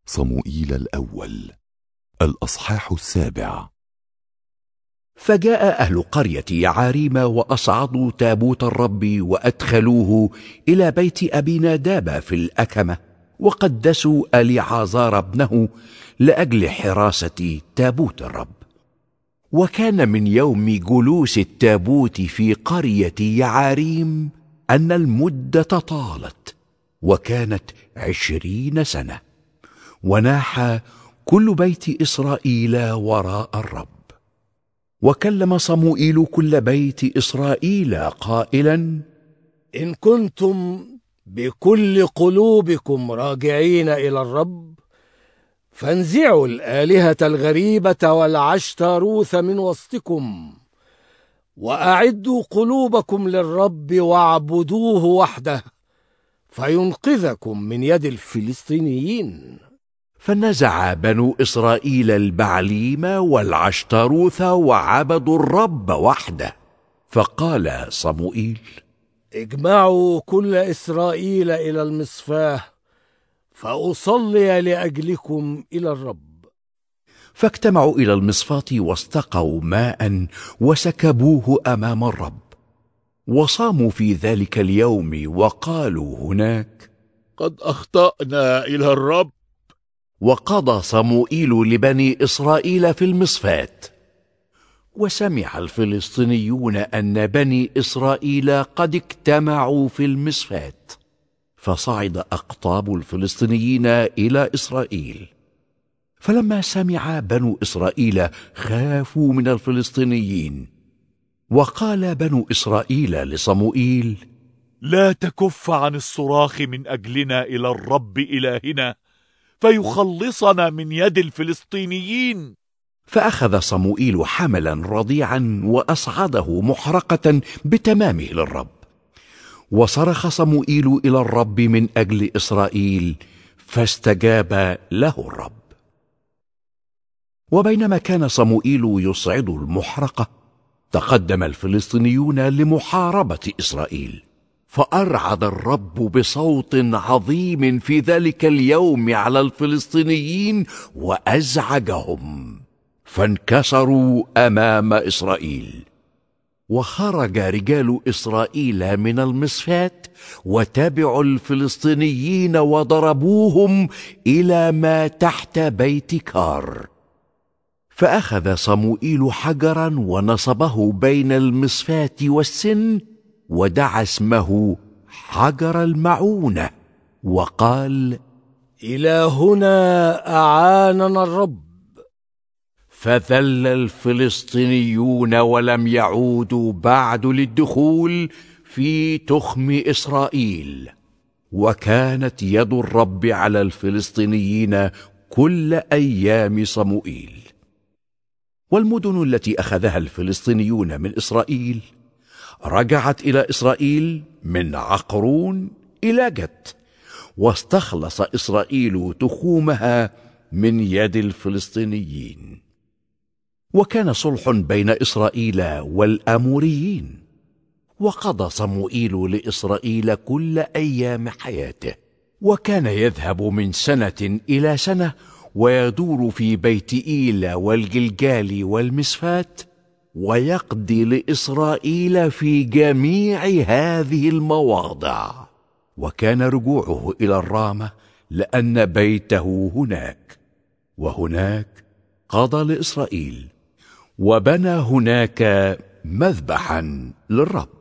صموئيل الأول الأصحاح 7. فجاء أهل قرية يعاريم وأصعدوا تابوت الرب وأدخلوه إلى بيت أبي ناداب في الأكمة، وقدسوا أليعازار ابنه لأجل حراسة تابوت الرب. وكان من يوم جلوس التابوت في قرية يعاريم أن المدة طالت، وكانت 20 سنة، وناح كل بيت إسرائيل وراء الرب. وكلم صموئيل كل بيت إسرائيل قائلا: إن كنتم بكل قلوبكم راجعين إلى الرب، فانزعوا الآلهة الغريبة والعشتاروث من وسطكم، وأعدوا قلوبكم للرب واعبدوه وحده، فينقذكم من يد الفلسطينيين. فنزع بنو إسرائيل البعليم والعشتاروث وعبدوا الرب وحده. فقال صموئيل: اجمعوا كل إسرائيل إلى المصفاة، فأصلي لأجلكم إلى الرب. فاجتمعوا إلى المصفاة واستقوا ماء وسكبوه أمام الرب، وصاموا في ذلك اليوم وقالوا هناك: قد أخطأنا إلى الرب. وقضى صموئيل لبني إسرائيل في المصفاة. وسمع الفلسطينيون أن بني إسرائيل قد اجتمعوا في المصفاة، فصعد أقطاب الفلسطينيين إلى إسرائيل. فلما سمع بنو إسرائيل خافوا من الفلسطينيين. وقال بنو إسرائيل لصموئيل: لا تكف عن الصراخ من أجلنا إلى الرب إلهنا، فيخلصنا من يد الفلسطينيين. فأخذ صموئيل حملا رضيعا وأصعده محرقة بتمامه للرب. وصرخ صموئيل إلى الرب من أجل إسرائيل، فاستجاب له الرب. وبينما كان صموئيل يصعد المحرقة، تقدم الفلسطينيون لمحاربة إسرائيل، فأرعد الرب بصوت عظيم في ذلك اليوم على الفلسطينيين وأزعجهم، فانكسروا أمام إسرائيل. وخرج رجال إسرائيل من المصفاة وتبعوا الفلسطينيين وضربوهم إلى ما تحت بيت كار. فأخذ صموئيل حجرا ونصبه بين المصفاة والسن، ودعا اسمه حجر المعونة، وقال: إلى هنا أعاننا الرب. فذل الفلسطينيون ولم يعودوا بعد للدخول في تخم إسرائيل. وكانت يد الرب على الفلسطينيين كل أيام صموئيل. والمدن التي أخذها الفلسطينيون من إسرائيل رجعت إلى إسرائيل من عقرون إلى جت، واستخلص إسرائيل تخومها من يد الفلسطينيين. وكان صلح بين إسرائيل والأموريين. وقضى صموئيل لإسرائيل كل أيام حياته، وكان يذهب من سنة إلى سنة ويدور في بيت إيل والجلجال والمصفات، ويقضي لإسرائيل في جميع هذه المواضع. وكان رجوعه إلى الرامة لأن بيته هناك، وهناك قضى لإسرائيل، وبنى هناك مذبحا للرب.